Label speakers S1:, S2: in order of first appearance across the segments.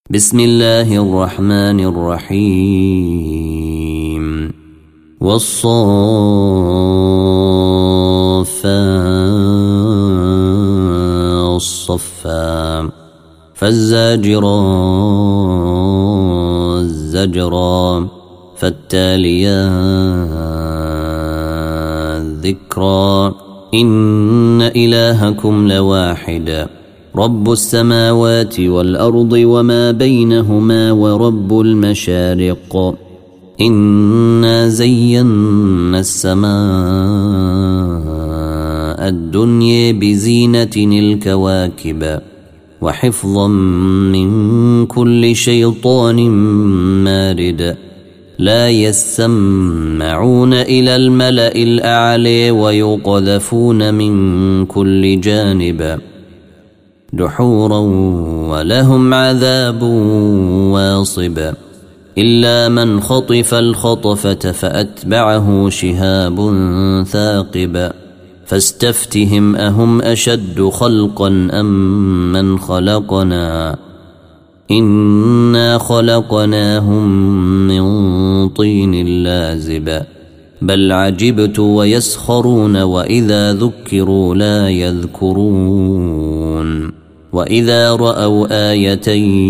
S1: بسم الله الرحمن الرحيم والصافات صفا فالزاجرات زجرا فالتاليات ذكرا إن إلهكم لواحد رب السماوات والأرض وما بينهما ورب المشارق إنا زينا السماء الدنيا بزينة الكواكب وحفظا من كل شيطان مارد لا يسمعون إلى الملأ الأعلى ويقذفون من كل جانب دحورا ولهم عذاب واصب إلا من خطف الخطفة فأتبعه شهاب ثاقب فاستفتهم أهم أشد خلقا أم من خلقنا إنا خلقناهم من طين لازب بل عجبت ويسخرون وإذا ذكروا لا يذكرون وإذا رأوا آية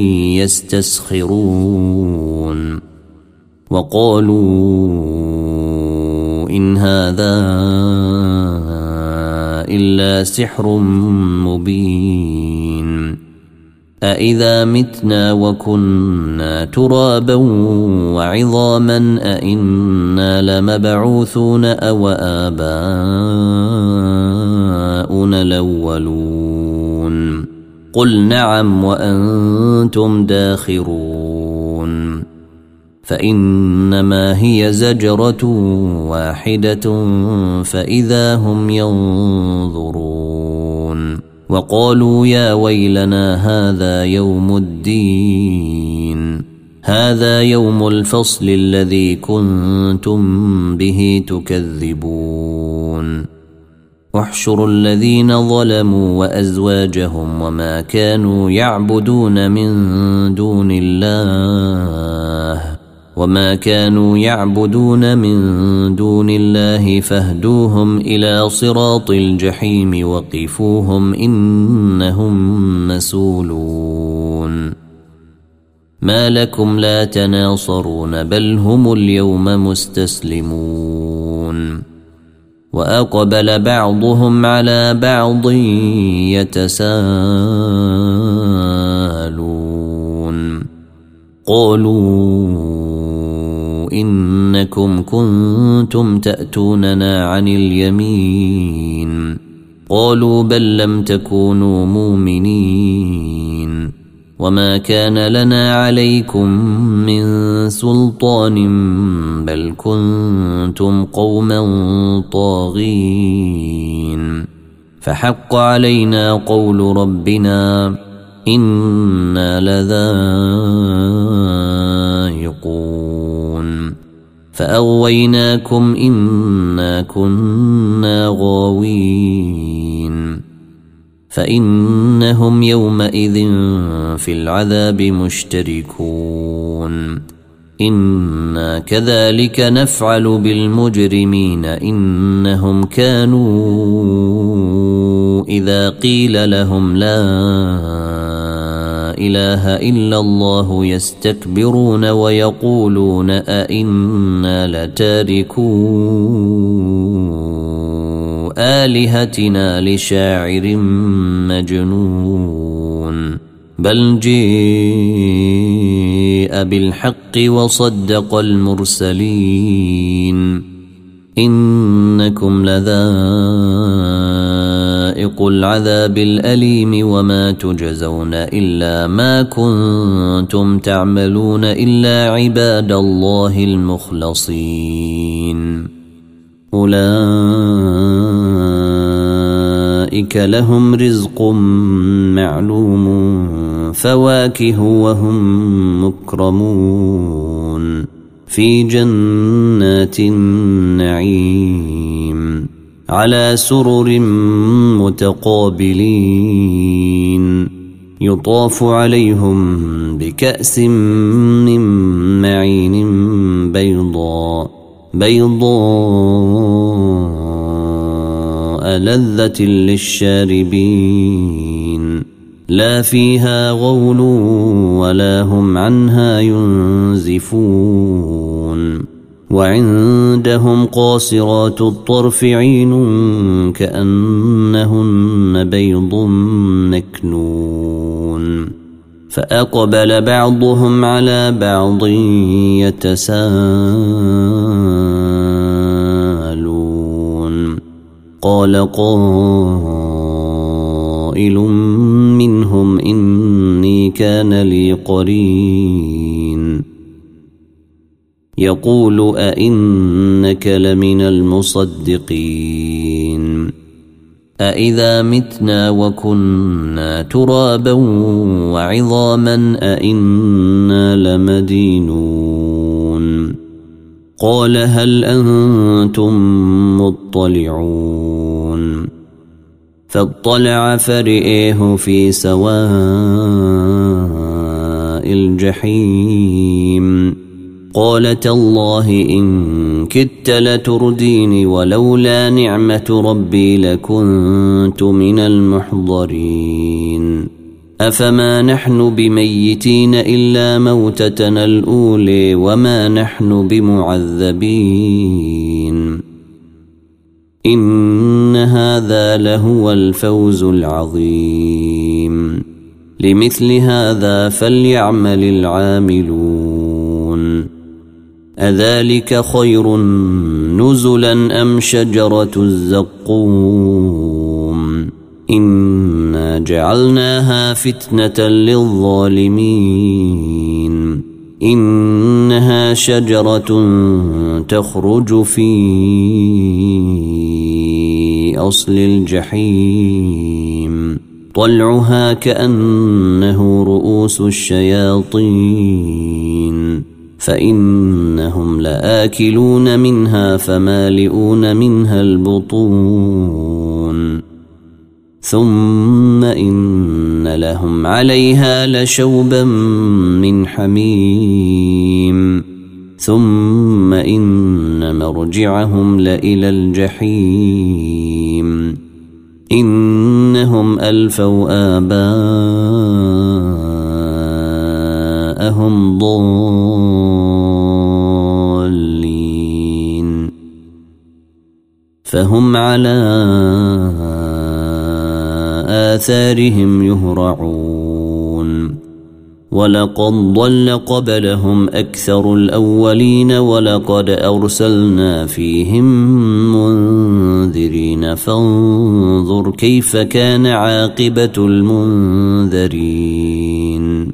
S1: يستسخرون وقالوا إن هذا إلا سحر مبين أإذا متنا وكنا ترابا وعظاما أإنا لمبعوثون أو آباؤنا الأولون قل نعم وأنتم داخرون فإنما هي زجرة واحدة فإذا هم ينظرون وقالوا يا ويلنا هذا يوم الدين هذا يوم الفصل الذي كنتم به تكذبون احشروا الذين ظلموا وأزواجهم وما كانوا يعبدون من دون الله فاهدوهم إلى صراط الجحيم وقفوهم إنهم مسؤولون ما لكم لا تناصرون بل هم اليوم مستسلمون وأقبل بعضهم على بعض يتساءلون قالوا إنكم كنتم تأتوننا عن اليمين قالوا بل لم تكونوا مؤمنين وما كان لنا عليكم من سلطان بل كنتم قوما طاغين فحق علينا قول ربنا إنا لذائقون فأغويناكم إنا كنا غاوين فإنهم يومئذ في العذاب مشتركون إنا كذلك نفعل بالمجرمين إنهم كانوا إذا قيل لهم لا إله إلا الله يستكبرون ويقولون أئنا لتاركو آلهتنا لشاعر مجنون بل جيء بالحق وصدق المرسلين إنكم لذائق العذاب الأليم وما تجزون إلا ما كنتم تعملون إلا عباد الله المخلصين أولئك لهم رزق معلوم فواكه وهم مكرمون في جنات النعيم على سرر متقابلين يطاف عليهم بكأس من معين بيضاء لذة للشاربين لا فيها غول ولا هم عنها ينزفون وعندهم قاصرات الطرف عين كأنهن بيض مكنون فأقبل بعضهم على بعض يتساءلون قال قائل منهم إني كان لي قرين يقول أئنك لمن المصدقين أإذا متنا وكنا ترابا وعظاما أئنا لمدينون قال هل أنتم مطلعون فاطلع فرئيه في سواء الجحيم قال تالله إن كدت لترديني ولولا نعمة ربي لكنت من المحضرين أفما نحن بميتين إلا موتتنا الأولى وما نحن بمعذبين إن هذا لهو الفوز العظيم لمثل هذا فليعمل العاملون أذلك خير نزلا أم شجرة الزقوم إنا جعلناها فتنة للظالمين إنها شجرة تخرج في أصل الجحيم طلعها كأنه رؤوس الشياطين فإنهم لآكلون منها فمالئون منها البطون ثم إن لهم عليها لشوبا من حميم ثم إن مرجعهم لإلى الجحيم إنهم ألفوا آباءهم ضالين فهم على آثارهم يهرعون ولقد ضل قبلهم أكثر الأولين ولقد أرسلنا فيهم منذرين فانظر كيف كان عاقبة المنذرين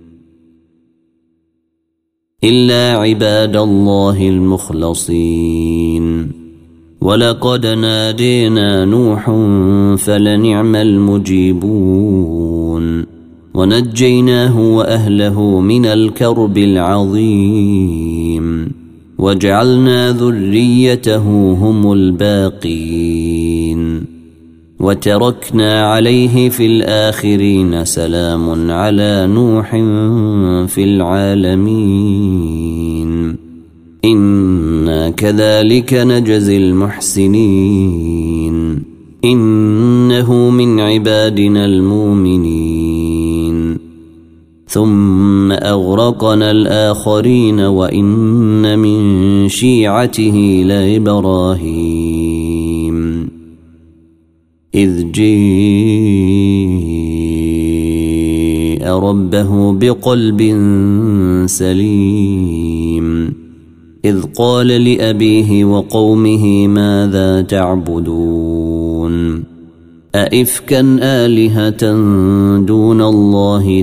S1: إلا عباد الله المخلصين ولقد نادينا نوح فلنعم المجيبون ونجيناه وأهله من الكرب العظيم وجعلنا ذريته هم الباقين وتركنا عليه في الآخرين سلام على نوح في العالمين إنا كذلك نجزي المحسنين إنه من عبادنا المؤمنين ثم أغرقنا الآخرين وإن من شيعته لإبراهيم إذ جاء ربه بقلب سليم إذ قال لأبيه وقومه ماذا تعبدون أئفكا آلهة دون الله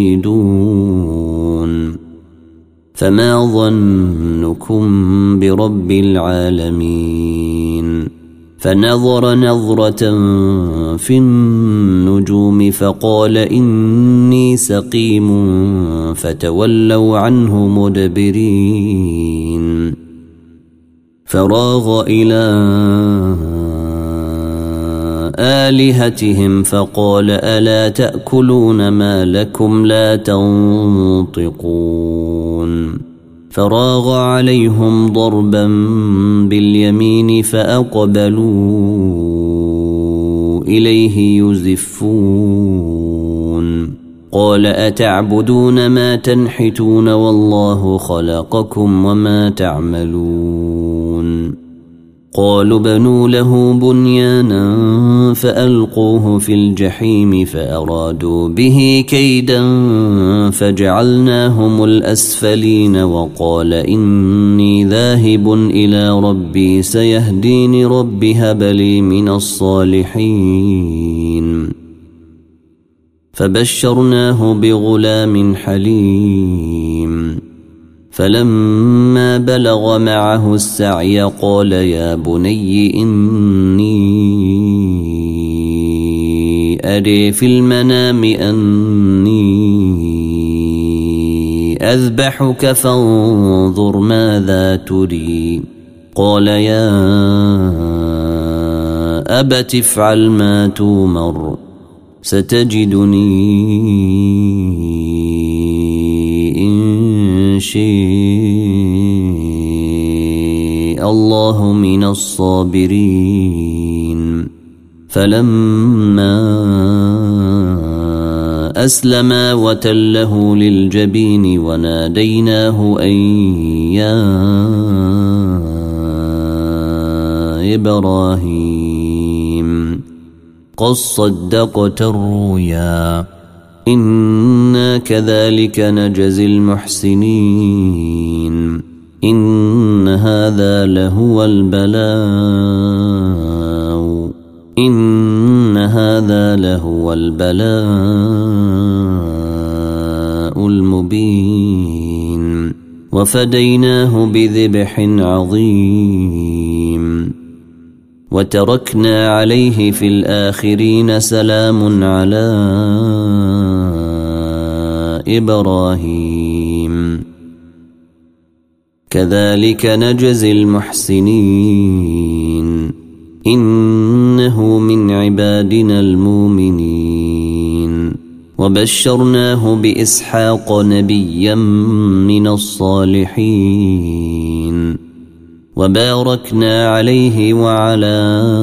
S1: تريدون فما ظنكم برب العالمين فنظر نظرة في النجوم فقال إني سقيم فتولوا عنه مدبرين فراغ إلى آلهتهم فقال ألا تأكلون ما لكم لا تنطقون فراغ عليهم ضربا باليمين فأقبلوا إليه يزفون قال أتعبدون ما تنحتون والله خلقكم وما تعملون قالوا بنوا له بنيانا فألقوه في الجحيم فأرادوا به كيدا فجعلناهم الأسفلين وقال إني ذاهب إلى ربي سيهدين رب هب لي من الصالحين فبشرناه بغلام حليم فلما بلغ معه السعي قال يا بني إني أري في المنام أني أذبحك فانظر ماذا تري قال يا أبت افعل ما تومر ستجدني إن شاء الله من الصابرين فلما أسلما وتله للجبين وناديناه أن يا إبراهيم قد صدقت الرؤيا إنا كذلك نجزي المحسنين إن هذا لهو البلاء المبين وفديناه بذبح عظيم وتركنا عليه في الآخرين سلام على إبراهيم كذلك نجزي المحسنين إنه من عبادنا المؤمنين وبشرناه بإسحاق نبيا من الصالحين وباركنا عليه وعلى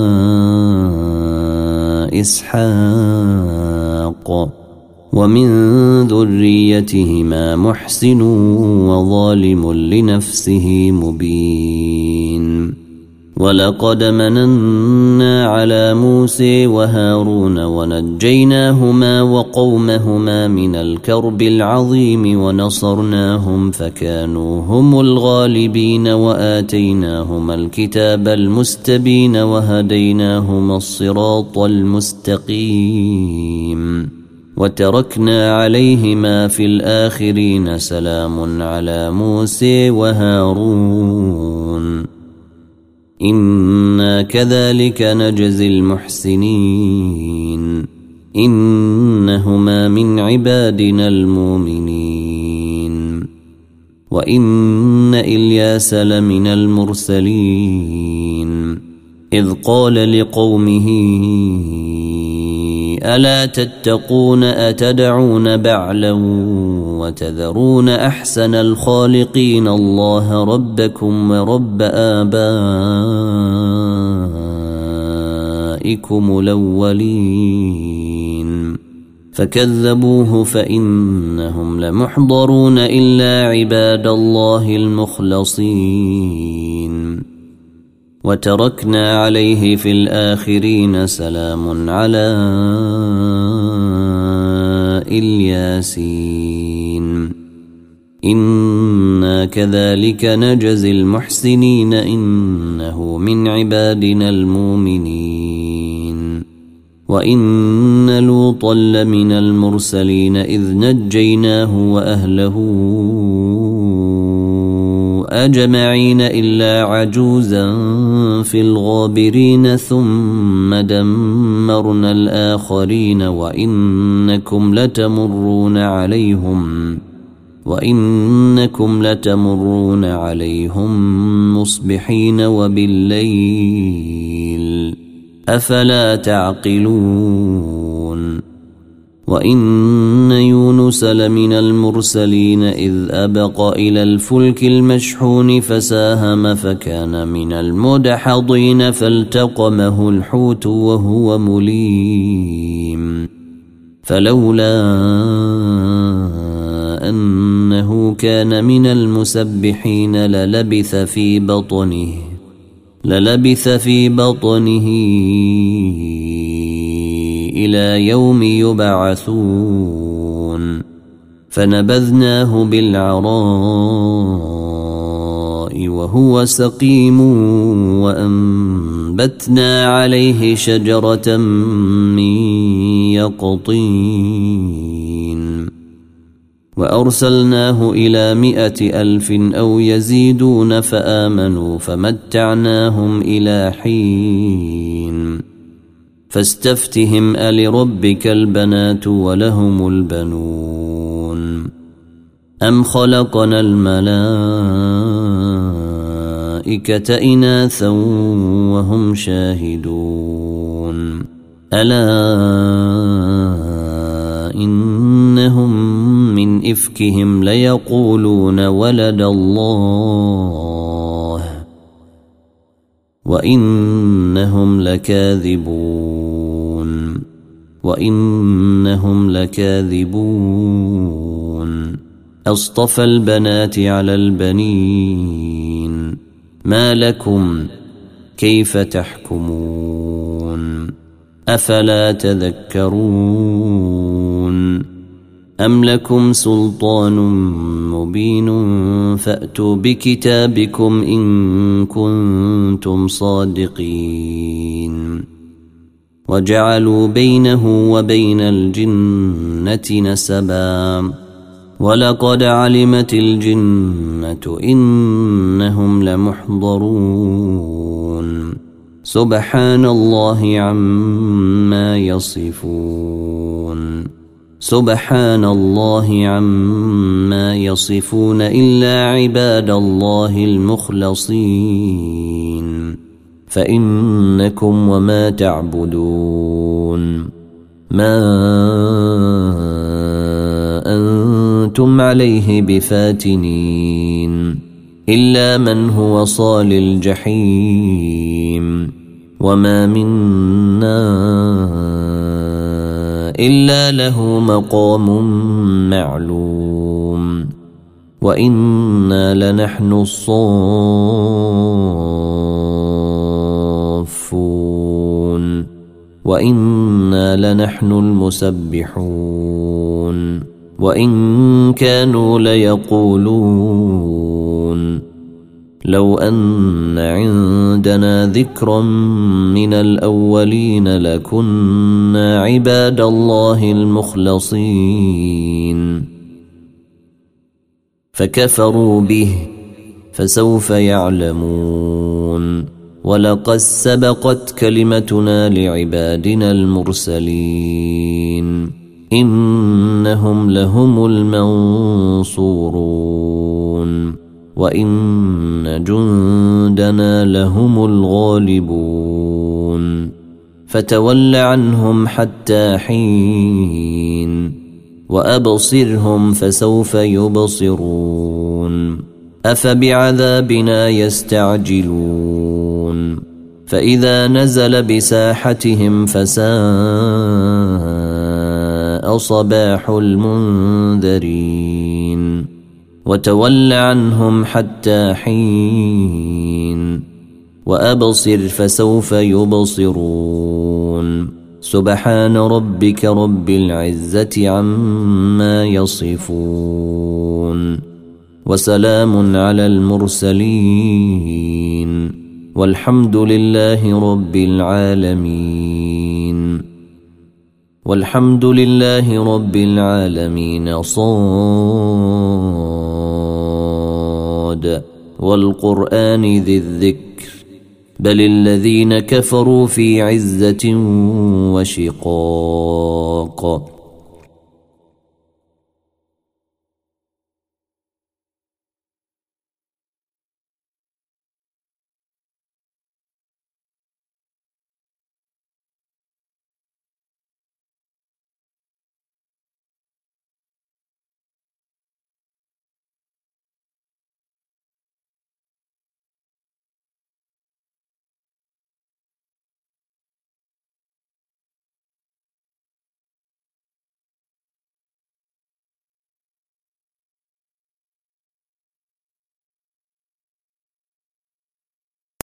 S1: إسحاق ومن ذريتهما محسن وظالم لنفسه مبين ولقد مننا على موسى وهارون ونجيناهما وقومهما من الكرب العظيم ونصرناهم فكانوا هم الغالبين وآتيناهما الكتاب المستبين وهديناهما الصراط المستقيم وتركنا عليهما في الآخرين سلام على موسى وهارون إنا كذلك نجزي المحسنين إنهما من عبادنا المؤمنين وإن إلياس لمن المرسلين إذ قال لقومه ألا تتقون أتدعون بعلا وتذرون أحسن الخالقين الله ربكم ورب آبائكم الأولين فكذبوه فإنهم لمحضرون إلا عباد الله المخلصين وتركنا عليه في الآخرين سلام على الياسين إنا كذلك نجزي المحسنين إنه من عبادنا المؤمنين وإن لوطا لمن المرسلين إذ نجيناه وأهله أجمعين إلا عجوزا في الغابرين ثم دمرنا الآخرين وإنكم لتمرون عليهم مصبحين وبالليل أفلا تعقلون وإن يونس لمن المرسلين إذ أبق إلى الفلك المشحون فساهم فكان من المدحضين فالتقمه الحوت وهو مليم فلولا أنه كان من المسبحين للبث في بطنه إلى يوم يبعثون فنبذناه بالعراء وهو سقيم وأنبتنا عليه شجرة من يقطين وأرسلناه إلى 100,000 أو يزيدون فآمنوا فمتعناهم إلى حين فاستفتهم ألربك البنات ولهم البنون أم خلقنا الملائكة إناثا وهم شاهدون ألا إنهم من إفكهم ليقولون ولد الله وإنهم لكاذبون أصطفى البنات على البنين ما لكم كيف تحكمون أفلا تذكرون أم لكم سلطان مبين فأتوا بكتابكم إن كنتم صادقين وجعلوا بينه وبين الجنة نسبا ولقد علمت الجنة إنهم لمحضرون سبحان الله عما يصفون إلا عباد الله المخلصين فإنكم وما تعبدون ما أنتم عليه بفاتنين إلا من هو صال الجحيم وما منا إلا له مقام معلوم وإنا لنحن الصافون وإنا لنحن المسبحون وإن كانوا ليقولون لو أن عندنا ذكرا من الأولين لكنا عباد الله المخلصين فكفروا به فسوف يعلمون ولقد سبقت كلمتنا لعبادنا المرسلين إنهم لهم المنصورون وإن جندنا لهم الغالبون فتول عنهم حتى حين وأبصرهم فسوف يبصرون أفبعذابنا يستعجلون فإذا نزل بساحتهم فساء صباح المنذرين وتول عنهم حتى حين وأبصر فسوف يبصرون سبحان ربك رب العزة عما يصفون وسلام على المرسلين والحمد لله رب العالمين صاد والقرآن ذي الذكر بل الذين كفروا في عزة وشقاق